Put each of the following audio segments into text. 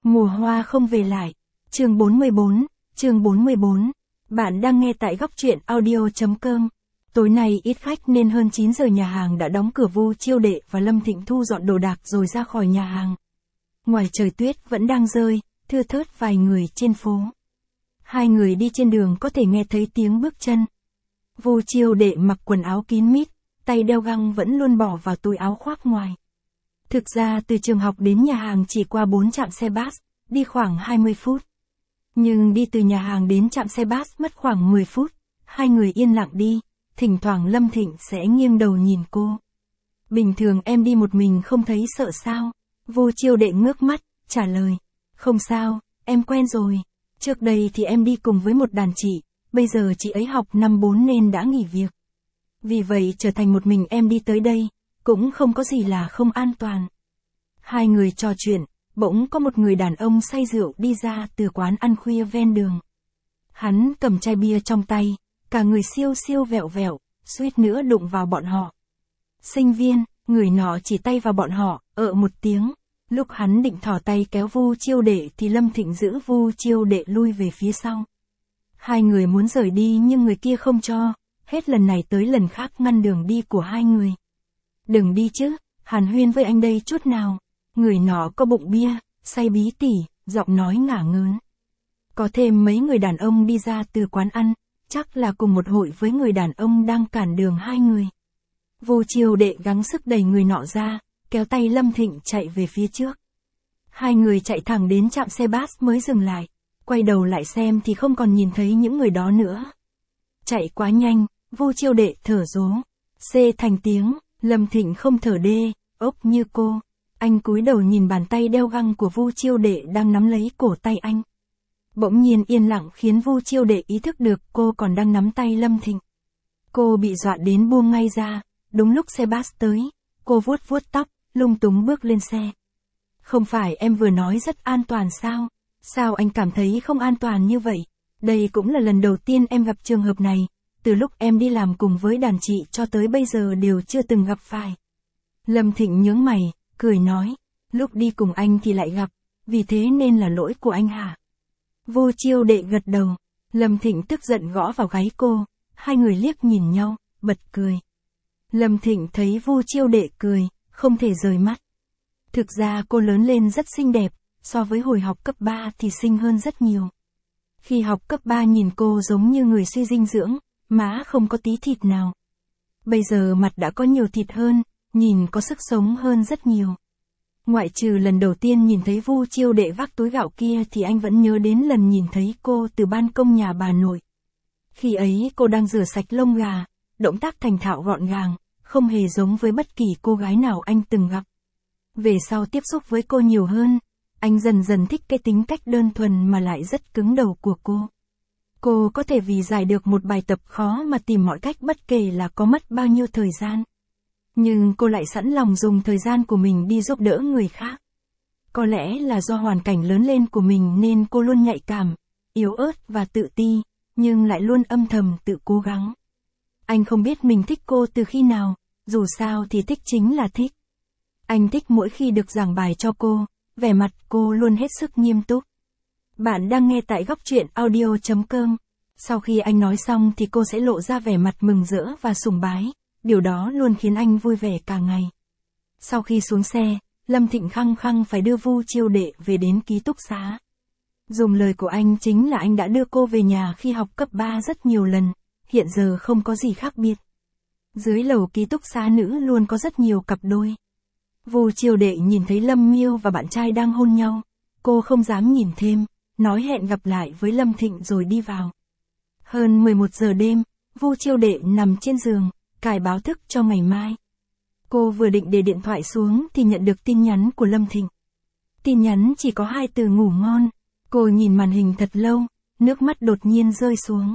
Mùa hoa không về lại. Chương 44. Bạn đang nghe tại góc truyện audio.com. Tối nay ít khách nên hơn 9 giờ nhà hàng đã đóng cửa. Vu Chiêu Đệ và Lâm Thịnh thu dọn đồ đạc rồi ra khỏi nhà hàng. Ngoài trời tuyết vẫn đang rơi, thưa thớt vài người trên phố. Hai người đi trên đường có thể nghe thấy tiếng bước chân. Vu Chiêu Đệ mặc quần áo kín mít, tay đeo găng vẫn luôn bỏ vào túi áo khoác ngoài. Thực ra từ trường học đến nhà hàng chỉ qua 4 trạm xe bus, đi khoảng 20 phút. Nhưng đi từ nhà hàng đến trạm xe bus mất khoảng 10 phút, hai người yên lặng đi, thỉnh thoảng Lâm Thịnh sẽ nghiêng đầu nhìn cô. Bình thường em đi một mình không thấy sợ sao? Vu Chiêu Đệ ngước mắt, trả lời. Không sao, em quen rồi. Trước đây thì em đi cùng với một đàn chị, bây giờ chị ấy học năm 4 nên đã nghỉ việc. Vì vậy trở thành một mình em đi tới đây, cũng không có gì là không an toàn. Hai người trò chuyện, bỗng có một người đàn ông say rượu đi ra từ quán ăn khuya ven đường. Hắn cầm chai bia trong tay, cả người siêu siêu vẹo vẹo, suýt nữa đụng vào bọn họ. Sinh viên, người nọ chỉ tay vào bọn họ, một tiếng. Lúc hắn định thò tay kéo Vu Chiêu Đệ thì Lâm Thịnh giữ Vu Chiêu Đệ lui về phía sau. Hai người muốn rời đi nhưng người kia không cho, hết lần này tới lần khác ngăn đường đi của hai người. Đừng đi chứ, hàn huyên với anh đây chút nào. Người nọ có bụng bia, say bí tỉ, giọng nói ngả ngớn. Có thêm mấy người đàn ông đi ra từ quán ăn, chắc là cùng một hội với người đàn ông đang cản đường hai người. Vu Chiêu Đệ gắng sức đẩy người nọ ra, kéo tay Lâm Thịnh chạy về phía trước. Hai người chạy thẳng đến trạm xe bus mới dừng lại, quay đầu lại xem thì không còn nhìn thấy những người đó nữa. Chạy quá nhanh, Vu Chiêu Đệ thở dố. Xê thành tiếng, Lâm Thịnh không thở đê, ốc như cô. Anh cúi đầu nhìn bàn tay đeo găng của Vu Chiêu Đệ đang nắm lấy cổ tay anh. Bỗng nhiên yên lặng khiến Vu Chiêu Đệ ý thức được cô còn đang nắm tay Lâm Thịnh. Cô bị dọa đến buông ngay ra, đúng lúc xe bus tới, cô vuốt vuốt tóc, lung túng bước lên xe. Không phải em vừa nói rất an toàn sao? Sao anh cảm thấy không an toàn như vậy? Đây cũng là lần đầu tiên em gặp trường hợp này, từ lúc em đi làm cùng với đàn chị cho tới bây giờ đều chưa từng gặp phải. Lâm Thịnh nhướng mày, cười nói, lúc đi cùng anh thì lại gặp, vì thế nên là lỗi của anh hả? Vu Chiêu Đệ gật đầu, Lâm Thịnh tức giận gõ vào gáy cô, hai người liếc nhìn nhau, bật cười. Lâm Thịnh thấy Vu Chiêu Đệ cười, không thể rời mắt. Thực ra cô lớn lên rất xinh đẹp, so với hồi học cấp 3 thì xinh hơn rất nhiều. Khi học cấp 3 nhìn cô giống như người suy dinh dưỡng, má không có tí thịt nào. Bây giờ mặt đã có nhiều thịt hơn, nhìn có sức sống hơn rất nhiều. Ngoại trừ lần đầu tiên nhìn thấy Vu Chiêu Đệ vác túi gạo kia thì anh vẫn nhớ đến lần nhìn thấy cô từ ban công nhà bà nội. Khi ấy cô đang rửa sạch lông gà, động tác thành thạo gọn gàng, không hề giống với bất kỳ cô gái nào anh từng gặp. Về sau tiếp xúc với cô nhiều hơn, anh dần dần thích cái tính cách đơn thuần mà lại rất cứng đầu của cô. Cô có thể vì giải được một bài tập khó mà tìm mọi cách bất kể là có mất bao nhiêu thời gian. Nhưng cô lại sẵn lòng dùng thời gian của mình đi giúp đỡ người khác. Có lẽ là do hoàn cảnh lớn lên của mình nên cô luôn nhạy cảm, yếu ớt và tự ti, nhưng lại luôn âm thầm tự cố gắng. Anh không biết mình thích cô từ khi nào, dù sao thì thích chính là thích. Anh thích mỗi khi được giảng bài cho cô, vẻ mặt cô luôn hết sức nghiêm túc. Bạn đang nghe tại góc truyện audio.com. Sau khi anh nói xong thì cô sẽ lộ ra vẻ mặt mừng rỡ và sùng bái, điều đó luôn khiến anh vui vẻ cả ngày. Sau khi xuống xe, Lâm Thịnh khăng khăng phải đưa Vu Chiêu Đệ về đến ký túc xá. Dùng lời của anh chính là anh đã đưa cô về nhà khi học cấp 3 rất nhiều lần, hiện giờ không có gì khác biệt. Dưới lầu ký túc xá nữ luôn có rất nhiều cặp đôi. Vu Chiêu Đệ nhìn thấy Lâm Miêu và bạn trai đang hôn nhau, cô không dám nhìn thêm, nói hẹn gặp lại với Lâm Thịnh rồi đi vào. Hơn 11 giờ đêm, Vu Chiêu Đệ nằm trên giường, cài báo thức cho ngày mai. Cô vừa định để điện thoại xuống thì nhận được tin nhắn của Lâm Thịnh. Tin nhắn chỉ có 2 từ ngủ ngon. Cô nhìn màn hình thật lâu, nước mắt đột nhiên rơi xuống.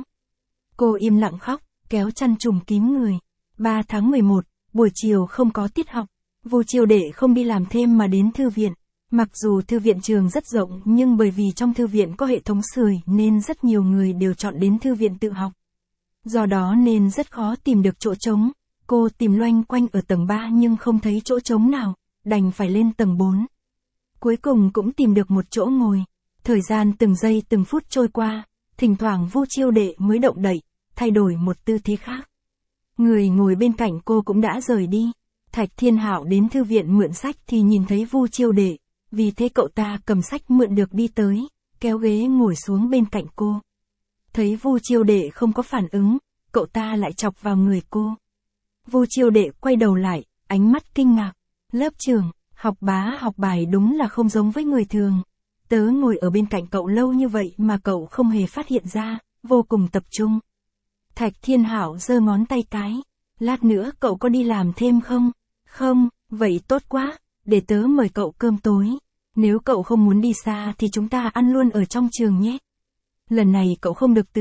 Cô im lặng khóc, kéo chăn trùm kín người. 3 tháng 11, buổi chiều không có tiết học. Vu Chiêu Đệ không đi làm thêm mà đến thư viện. Mặc dù thư viện trường rất rộng nhưng bởi vì trong thư viện có hệ thống sưởi nên rất nhiều người đều chọn đến thư viện tự học. Do đó nên rất khó tìm được chỗ trống. Cô tìm loanh quanh ở tầng 3 nhưng không thấy chỗ trống nào, đành phải lên tầng 4. Cuối cùng cũng tìm được một chỗ ngồi. Thời gian từng giây từng phút trôi qua, thỉnh thoảng Vu Chiêu Đệ mới động đậy, thay đổi một tư thế khác. Người ngồi bên cạnh cô cũng đã rời đi. Thạch Thiên Hạo đến thư viện mượn sách thì nhìn thấy Vu Chiêu Đệ, vì thế cậu ta cầm sách mượn được đi tới, kéo ghế ngồi xuống bên cạnh cô. Thấy Vu Chiêu Đệ không có phản ứng, cậu ta lại chọc vào người cô. Vu Chiêu Đệ quay đầu lại, ánh mắt kinh ngạc. Lớp trưởng, học bá học bài đúng là không giống với người thường. Tớ ngồi ở bên cạnh cậu lâu như vậy mà cậu không hề phát hiện ra, vô cùng tập trung. Thạch Thiên Hạo giơ ngón tay cái. Lát nữa cậu có đi làm thêm không? Không, vậy tốt quá, để tớ mời cậu cơm tối. Nếu cậu không muốn đi xa thì chúng ta ăn luôn ở trong trường nhé. Lần này cậu không được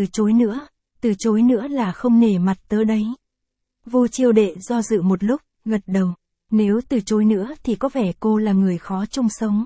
từ chối nữa là không nể mặt tớ đấy. Vu Chiêu Đệ do dự một lúc, gật đầu. Nếu từ chối nữa thì có vẻ cô là người khó chung sống.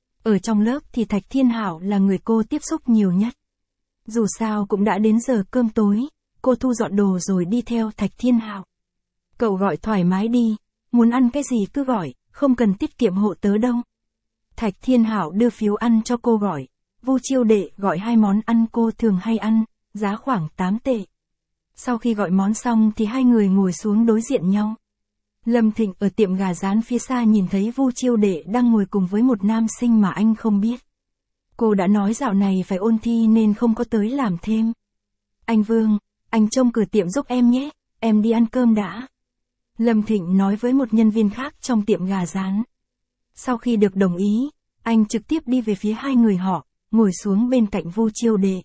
Ở trong lớp thì Thạch Thiên Hạo là người cô tiếp xúc nhiều nhất. Dù sao cũng đã đến giờ cơm tối, cô thu dọn đồ rồi đi theo Thạch Thiên Hạo. Cậu gọi thoải mái đi, muốn ăn cái gì cứ gọi, không cần tiết kiệm hộ tớ đâu. Thạch Thiên Hạo đưa phiếu ăn cho cô gọi. Vu Chiêu Đệ gọi 2 món ăn cô thường hay ăn, giá khoảng 8 tệ. Sau khi gọi món xong thì hai người ngồi xuống đối diện nhau. Lâm Thịnh ở tiệm gà rán phía xa nhìn thấy Vu Chiêu Đệ đang ngồi cùng với một nam sinh mà anh không biết. Cô đã nói dạo này phải ôn thi nên không có tới làm thêm. Anh Vương, anh trông cửa tiệm giúp em nhé, em đi ăn cơm đã. Lâm Thịnh nói với một nhân viên khác trong tiệm gà rán. Sau khi được đồng ý, anh trực tiếp đi về phía hai người họ, ngồi xuống bên cạnh Vu Chiêu Đệ.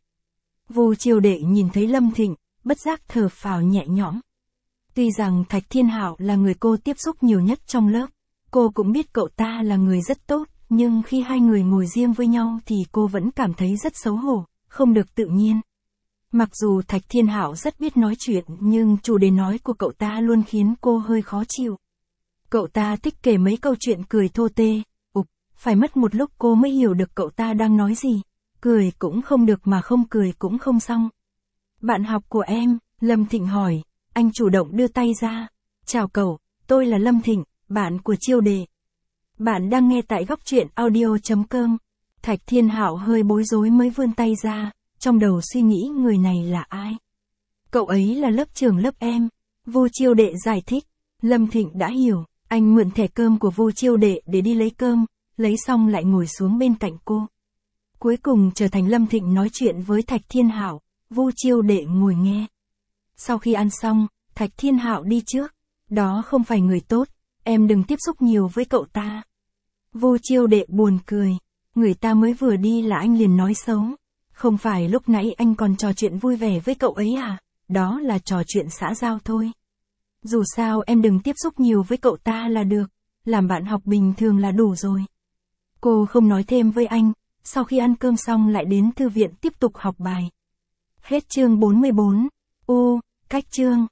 Vu Chiêu Đệ nhìn thấy Lâm Thịnh, bất giác thở phào nhẹ nhõm. Tuy rằng Thạch Thiên Hạo là người cô tiếp xúc nhiều nhất trong lớp, cô cũng biết cậu ta là người rất tốt, nhưng khi hai người ngồi riêng với nhau thì cô vẫn cảm thấy rất xấu hổ, không được tự nhiên. Mặc dù Thạch Thiên Hạo rất biết nói chuyện nhưng chủ đề nói của cậu ta luôn khiến cô hơi khó chịu. Cậu ta thích kể mấy câu chuyện cười thô tê, phải mất một lúc cô mới hiểu được cậu ta đang nói gì. Cười cũng không được mà không cười cũng không xong. Bạn học của em, Lâm Thịnh hỏi, anh chủ động đưa tay ra. Chào cậu, tôi là Lâm Thịnh, bạn của Chiêu Đệ. Bạn đang nghe tại góc truyện audio.com. Thạch Thiên Hạo hơi bối rối mới vươn tay ra, trong đầu suy nghĩ người này là ai. Cậu ấy là lớp trưởng lớp em. Vu Chiêu Đệ giải thích. Lâm Thịnh đã hiểu, anh mượn thẻ cơm của Vu Chiêu Đệ để đi lấy cơm, lấy xong lại ngồi xuống bên cạnh cô. Cuối cùng trở thành Lâm Thịnh nói chuyện với Thạch Thiên Hạo, Vu Chiêu Đệ ngồi nghe. Sau khi ăn xong, Thạch Thiên Hạo đi trước. Đó không phải người tốt, em đừng tiếp xúc nhiều với cậu ta. Vu Chiêu Đệ buồn cười. Người ta mới vừa đi là anh liền nói xấu. Không phải lúc nãy anh còn trò chuyện vui vẻ với cậu ấy à? Đó là trò chuyện xã giao thôi. Dù sao em đừng tiếp xúc nhiều với cậu ta là được. Làm bạn học bình thường là đủ rồi. Cô không nói thêm với anh. Sau khi ăn cơm xong lại đến thư viện tiếp tục học bài. Hết chương 44. Cách chương.